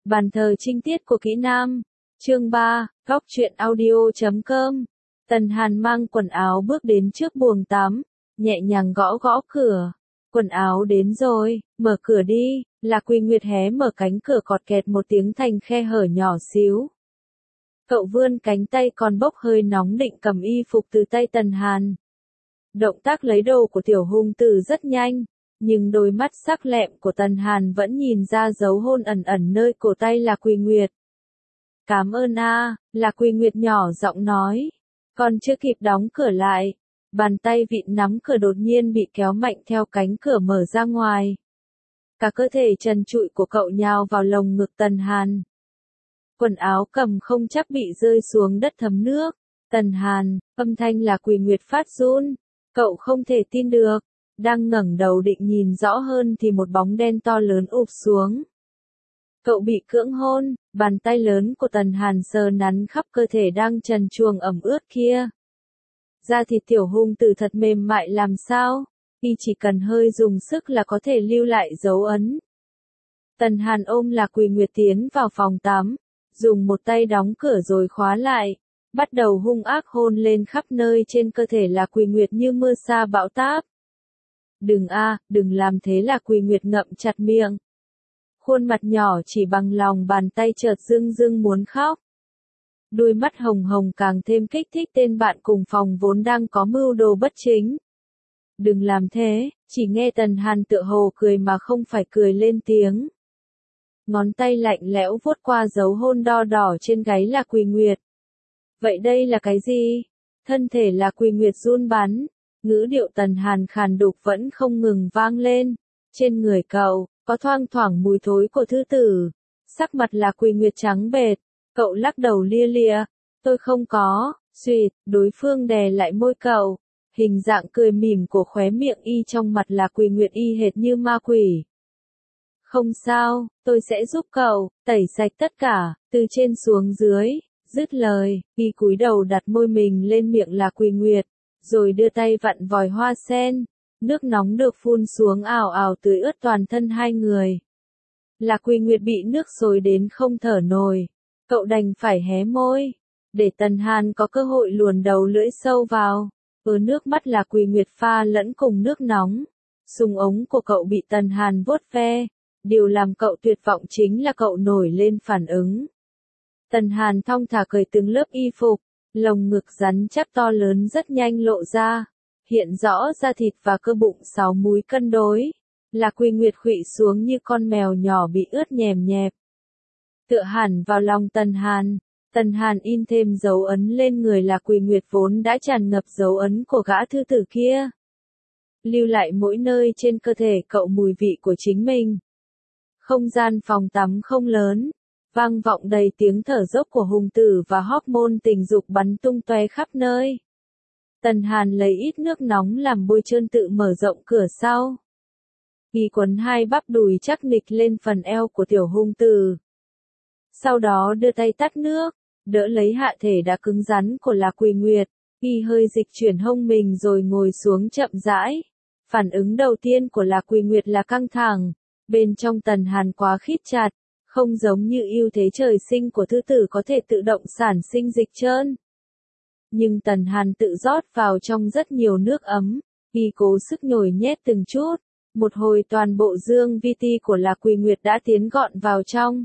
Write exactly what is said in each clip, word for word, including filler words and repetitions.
Bàn thờ trinh tiết của kỹ nam. Chương ba, góc truyện audio chấm com. Tần Hàn mang quần áo bước đến trước buồng tắm, nhẹ nhàng gõ gõ cửa. Quần áo đến rồi, mở cửa đi. Lạc Quỳ Nguyệt hé mở cánh cửa cọt kẹt một tiếng thành khe hở nhỏ xíu. Cậu vươn cánh tay còn bốc hơi nóng định cầm y phục từ tay Tần Hàn. Động tác lấy đồ của tiểu hung tử rất nhanh, nhưng đôi mắt sắc lẹm của Tần Hàn vẫn nhìn ra dấu hôn ẩn ẩn nơi cổ tay Lạc Quỳ Nguyệt. Cảm ơn a, Lạc Quỳ Nguyệt nhỏ giọng nói. Còn chưa kịp đóng cửa lại, bàn tay vịn nắm cửa đột nhiên bị kéo mạnh theo cánh cửa mở ra ngoài. Cả cơ thể trần trụi của cậu nhào vào lồng ngực Tần Hàn. Quần áo cầm không chắc bị rơi xuống đất thấm nước. Tần Hàn, âm thanh Lạc Quỳ Nguyệt phát run. Cậu không thể tin được. Đang ngẩng đầu định nhìn rõ hơn thì một bóng đen to lớn ụp xuống. Cậu bị cưỡng hôn, bàn tay lớn của Tần Hàn sờ nắn khắp cơ thể đang trần truồng ẩm ướt kia. Da thịt tiểu hung tử thật mềm mại làm sao, y chỉ cần hơi dùng sức là có thể lưu lại dấu ấn. Tần Hàn ôm Lạc Quỳ Nguyệt tiến vào phòng tắm, dùng một tay đóng cửa rồi khóa lại, bắt đầu hung ác hôn lên khắp nơi trên cơ thể Lạc Quỳ Nguyệt như mưa sa bão táp. Đừng a, đừng làm thế. Lạc Quỳ Nguyệt ngậm chặt miệng. Khuôn mặt nhỏ chỉ bằng lòng bàn tay chợt rưng rưng muốn khóc. Đôi mắt hồng hồng càng thêm kích thích tên bạn cùng phòng vốn đang có mưu đồ bất chính. Đừng làm thế, chỉ nghe Tần Hàn tựa hồ cười mà không phải cười lên tiếng. Ngón tay lạnh lẽo vuốt qua dấu hôn đo đỏ trên gáy Lạc Quỳ Nguyệt. Vậy đây là cái gì? Thân thể Lạc Quỳ Nguyệt run bắn, ngữ điệu Tần Hàn khàn đục vẫn không ngừng vang lên. Trên người cậu, có thoang thoảng mùi thối của thư tử. Sắc mặt Lạc Quỳ Nguyệt trắng bệch, cậu lắc đầu lia lịa. Tôi không có, suýt, đối phương đè lại môi cậu. Hình dạng cười mỉm của khóe miệng y trong mặt Lạc Quỳ Nguyệt y hệt như ma quỷ. Không sao, tôi sẽ giúp cậu, tẩy sạch tất cả, từ trên xuống dưới. Dứt lời, y cúi đầu đặt môi mình lên miệng Lạc Quỳ Nguyệt, rồi đưa tay vặn vòi hoa sen. Nước nóng được phun xuống ào ào tưới ướt toàn thân hai người. Lạc Quỳ Nguyệt bị nước xối đến không thở nổi. Cậu đành phải hé môi, để Tần Hàn có cơ hội luồn đầu lưỡi sâu vào. Ở nước mắt Lạc Quỳ Nguyệt pha lẫn cùng nước nóng. Sùng ống của cậu bị Tần Hàn vuốt ve. Điều làm cậu tuyệt vọng chính là cậu nổi lên phản ứng. Tần Hàn thong thả cởi từng lớp y phục, lồng ngực rắn chắc to lớn rất nhanh lộ ra. Hiện rõ da thịt và cơ bụng sáu múi cân đối. Lạc Quỳ Nguyệt khuỵu xuống như con mèo nhỏ bị ướt nhèm nhẹp. Tựa hẳn vào lòng Tần Hàn, Tần Hàn in thêm dấu ấn lên người Lạc Quỳ Nguyệt vốn đã tràn ngập dấu ấn của gã thư tử kia. Lưu lại mỗi nơi trên cơ thể cậu mùi vị của chính mình. Không gian phòng tắm không lớn, vang vọng đầy tiếng thở dốc của hung tử và hormone tình dục bắn tung tóe khắp nơi. Tần Hàn lấy ít nước nóng làm bôi trơn tự mở rộng cửa sau. Y quấn hai bắp đùi chắc nịch lên phần eo của tiểu hung tử. Sau đó đưa tay tắt nước, đỡ lấy hạ thể đã cứng rắn của Lạc Quỳ Nguyệt. Y hơi dịch chuyển hông mình rồi ngồi xuống chậm rãi. Phản ứng đầu tiên của Lạc Quỳ Nguyệt là căng thẳng. Bên trong Tần Hàn quá khít chặt, không giống như ưu thế trời sinh của thư tử có thể tự động sản sinh dịch trơn. Nhưng Tần Hàn tự rót vào trong rất nhiều nước ấm, y cố sức nhồi nhét từng chút. Một hồi toàn bộ dương vi ti của Lạc Quỳ Nguyệt đã tiến gọn vào trong.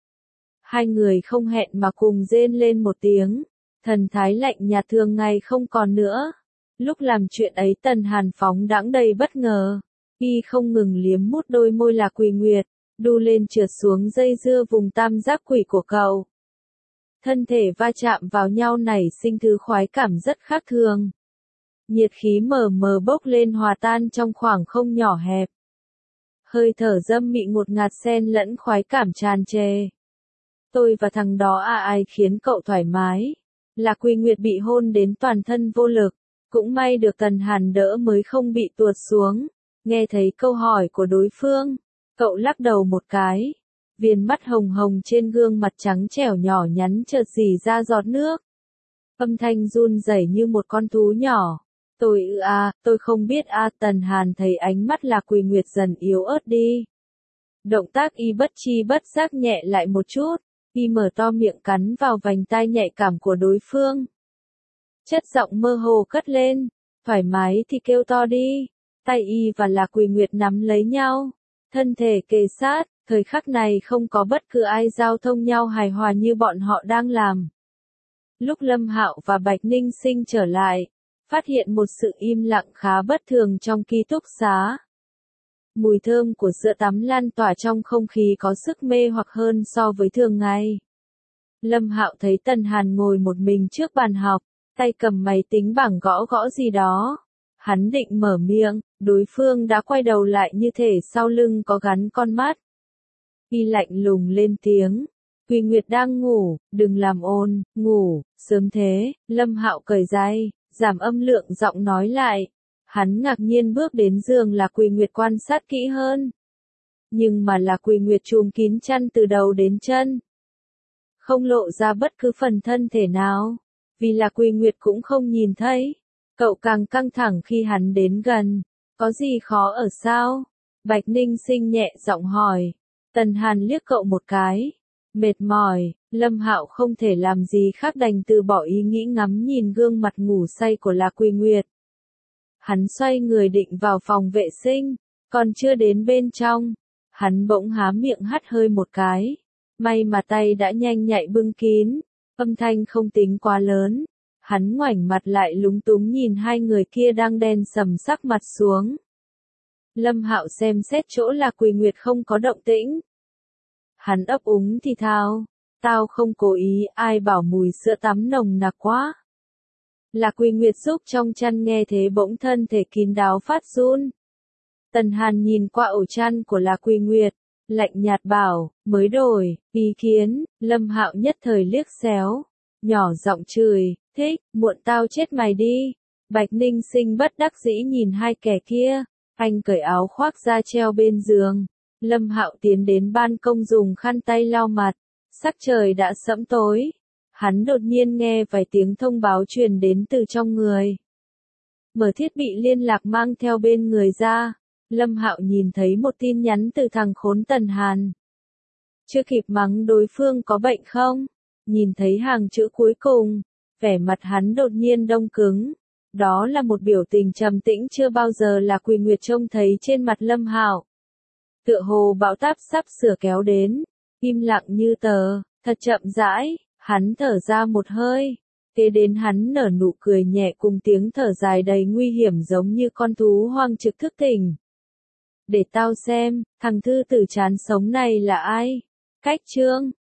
Hai người không hẹn mà cùng rên lên một tiếng, thần thái lạnh nhạt thường ngày không còn nữa. Lúc làm chuyện ấy Tần Hàn phóng đãng đầy bất ngờ, y không ngừng liếm mút đôi môi Lạc Quỳ Nguyệt, đu lên trượt xuống dây dưa vùng tam giác quỷ của cậu. Thân thể va chạm vào nhau nảy sinh thứ khoái cảm rất khác thường. Nhiệt khí mờ mờ bốc lên hòa tan trong khoảng không nhỏ hẹp. Hơi thở dâm mị ngột ngạt xen lẫn khoái cảm tràn trề. Tôi và thằng đó à ai khiến cậu thoải mái. Lạc Quỳ Nguyệt bị hôn đến toàn thân vô lực. Cũng may được Tần Hàn đỡ mới không bị tuột xuống. Nghe thấy câu hỏi của đối phương, cậu lắc đầu một cái. Viền mắt hồng hồng trên gương mặt trắng trẻo nhỏ nhắn chợt rỉ ra giọt nước. Âm thanh run rẩy như một con thú nhỏ. Tôi ư à, tôi không biết a. Tần Hàn thấy ánh mắt Lạc Quỳ Nguyệt dần yếu ớt đi. Động tác y bất chi bất giác nhẹ lại một chút, y mở to miệng cắn vào vành tai nhạy cảm của đối phương. Chất giọng mơ hồ cất lên, thoải mái thì kêu to đi. Tay y và Lạc Quỳ Nguyệt nắm lấy nhau, thân thể kề sát, thời khắc này không có bất cứ ai giao thông nhau hài hòa như bọn họ đang làm. Lúc Lâm Hạo và Bạch Ninh Sinh trở lại, phát hiện một sự im lặng khá bất thường trong ký túc xá. Mùi thơm của sữa tắm lan tỏa trong không khí có sức mê hoặc hơn so với thường ngày. Lâm Hạo thấy Tần Hàn ngồi một mình trước bàn học, tay cầm máy tính bảng gõ gõ gì đó. Hắn định mở miệng, đối phương đã quay đầu lại như thể sau lưng có gắn con mắt. Y lạnh lùng lên tiếng, Quỳ Nguyệt đang ngủ, đừng làm ồn, ngủ, sớm thế. Lâm Hạo cởi giày, giảm âm lượng giọng nói lại. Hắn ngạc nhiên bước đến giường là Quỳ Nguyệt quan sát kỹ hơn. Nhưng mà là Quỳ Nguyệt trùm kín chăn từ đầu đến chân. Không lộ ra bất cứ phần thân thể nào. Vì là Quỳ Nguyệt cũng không nhìn thấy. Cậu càng căng thẳng khi hắn đến gần. Có gì khó ở sao? Bạch Ninh Sinh nhẹ giọng hỏi. Tần Hàn liếc cậu một cái. Mệt mỏi, Lâm Hạo không thể làm gì khác đành từ bỏ ý nghĩ ngắm nhìn gương mặt ngủ say của Lạc Quỳ Nguyệt. Hắn xoay người định vào phòng vệ sinh, còn chưa đến bên trong. Hắn bỗng há miệng hắt hơi một cái. May mà tay đã nhanh nhạy bưng kín, âm thanh không tính quá lớn. Hắn ngoảnh mặt lại lúng túng nhìn hai người kia đang đen sầm sắc mặt xuống. Lâm Hạo xem xét chỗ Lạc Quỳ Nguyệt không có động tĩnh. Hắn ấp úng thì thào, tao không cố ý, ai bảo mùi sữa tắm nồng nặc quá. Lạc Quỳ Nguyệt xúc trong chăn nghe thế bỗng thân thể kín đáo phát run. Tần Hàn nhìn qua ổ chăn của Lạc Quỳ Nguyệt, lạnh nhạt bảo, mới đổi, ý kiến. Lâm Hạo nhất thời liếc xéo, nhỏ giọng chửi, thích, muộn tao chết mày đi. Bạch Ninh Sinh bất đắc dĩ nhìn hai kẻ kia, anh cởi áo khoác ra treo bên giường. Lâm Hạo tiến đến ban công dùng khăn tay lau mặt, sắc trời đã sẫm tối. Hắn đột nhiên nghe vài tiếng thông báo truyền đến từ trong người. Mở thiết bị liên lạc mang theo bên người ra, Lâm Hạo nhìn thấy một tin nhắn từ thằng khốn Tần Hàn. Chưa kịp mắng đối phương có bệnh không? Nhìn thấy hàng chữ cuối cùng, vẻ mặt hắn đột nhiên đông cứng. Đó là một biểu tình trầm tĩnh chưa bao giờ là Quỳ Nguyệt trông thấy trên mặt Lâm Hạo. Tựa hồ bão táp sắp sửa kéo đến, im lặng như tờ, thật chậm rãi, hắn thở ra một hơi, kế đến hắn nở nụ cười nhẹ cùng tiếng thở dài đầy nguy hiểm giống như con thú hoang trực thức tỉnh. Để tao xem, thằng thư tử chán sống này là ai? Cách chương